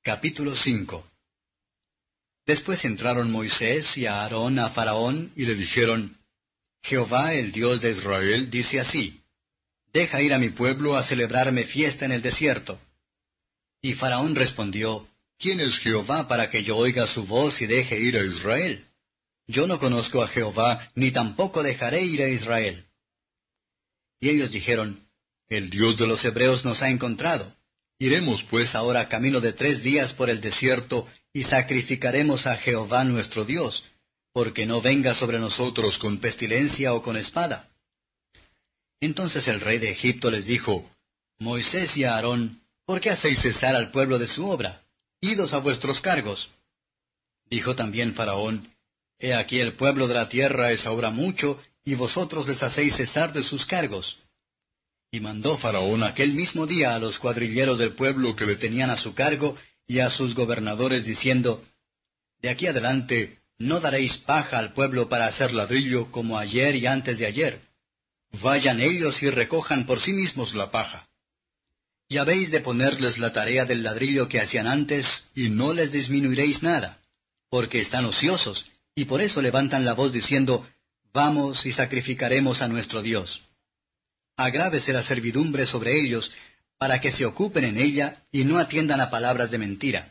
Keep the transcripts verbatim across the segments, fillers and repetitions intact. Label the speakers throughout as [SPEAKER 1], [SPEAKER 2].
[SPEAKER 1] Capítulo cinco. Después entraron Moisés y Aarón a Faraón y le dijeron, Jehová, el Dios de Israel, dice así, Deja ir a mi pueblo a celebrarme fiesta en el desierto. Y Faraón respondió, ¿Quién es Jehová para que yo oiga su voz y deje ir a Israel? Yo no conozco a Jehová, ni tampoco dejaré ir a Israel. Y ellos dijeron, El Dios de los hebreos nos ha encontrado. Iremos pues ahora camino de tres días por el desierto, y sacrificaremos a Jehová nuestro Dios, porque no venga sobre nosotros con pestilencia o con espada. Entonces el rey de Egipto les dijo, Moisés y Aarón, ¿por qué hacéis cesar al pueblo de su obra? Idos a vuestros cargos. Dijo también Faraón, He aquí el pueblo de la tierra es ahora mucho, y vosotros les hacéis cesar de sus cargos. Y mandó Faraón aquel mismo día a los cuadrilleros del pueblo que le tenían a su cargo y a sus gobernadores diciendo, De aquí adelante no daréis paja al pueblo para hacer ladrillo como ayer y antes de ayer. Vayan ellos y recojan por sí mismos la paja. Y habéis de ponerles la tarea del ladrillo que hacían antes, y no les disminuiréis nada, porque están ociosos, y por eso levantan la voz diciendo, Vamos y sacrificaremos a nuestro Dios. Agrávese la servidumbre sobre ellos, para que se ocupen en ella y no atiendan a palabras de mentira.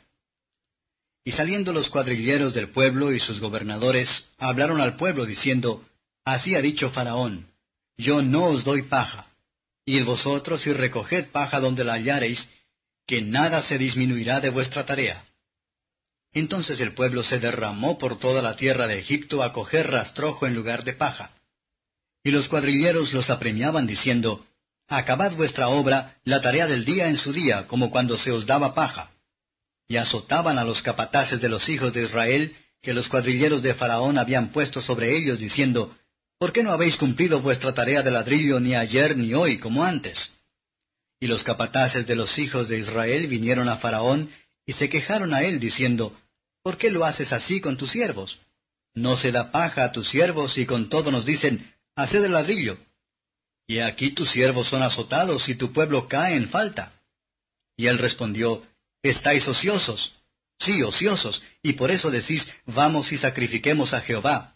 [SPEAKER 1] Y saliendo los cuadrilleros del pueblo y sus gobernadores, hablaron al pueblo diciendo, Así ha dicho Faraón, yo no os doy paja. Id vosotros y recoged paja donde la hallareis, que nada se disminuirá de vuestra tarea. Entonces el pueblo se derramó por toda la tierra de Egipto a coger rastrojo en lugar de paja. Y los cuadrilleros los apremiaban diciendo, Acabad vuestra obra, la tarea del día en su día, como cuando se os daba paja. Y azotaban a los capataces de los hijos de Israel, que los cuadrilleros de Faraón habían puesto sobre ellos, diciendo, ¿Por qué no habéis cumplido vuestra tarea de ladrillo ni ayer ni hoy, como antes? Y los capataces de los hijos de Israel vinieron a Faraón, y se quejaron a él, diciendo, ¿Por qué lo haces así con tus siervos? No se da paja a tus siervos, y con todo nos dicen, Haced el ladrillo. Y aquí tus siervos son azotados, y tu pueblo cae en falta. Y él respondió, Estáis ociosos. Sí, ociosos, y por eso decís, Vamos y sacrifiquemos a Jehová.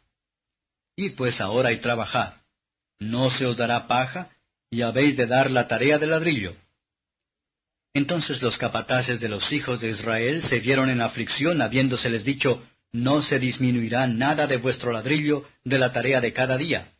[SPEAKER 1] Id pues ahora y trabajad. No se os dará paja, y habéis de dar la tarea del ladrillo. Entonces los capataces de los hijos de Israel se vieron en aflicción, habiéndoseles dicho, No se disminuirá nada de vuestro ladrillo de la tarea de cada día.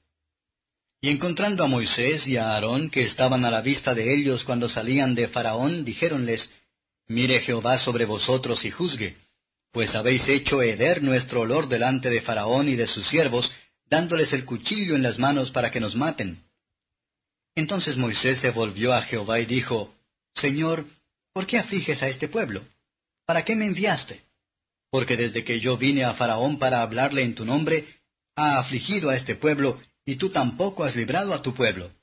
[SPEAKER 1] Y encontrando a Moisés y a Aarón, que estaban a la vista de ellos cuando salían de Faraón, dijéronles, Mire Jehová sobre vosotros y juzgue, pues habéis hecho heder nuestro olor delante de Faraón y de sus siervos, dándoles el cuchillo en las manos para que nos maten. Entonces Moisés se volvió a Jehová y dijo, Señor, ¿por qué afliges a este pueblo? ¿Para qué me enviaste? Porque desde que yo vine a Faraón para hablarle en tu nombre, ha afligido a este pueblo, y tú tampoco has librado a tu pueblo.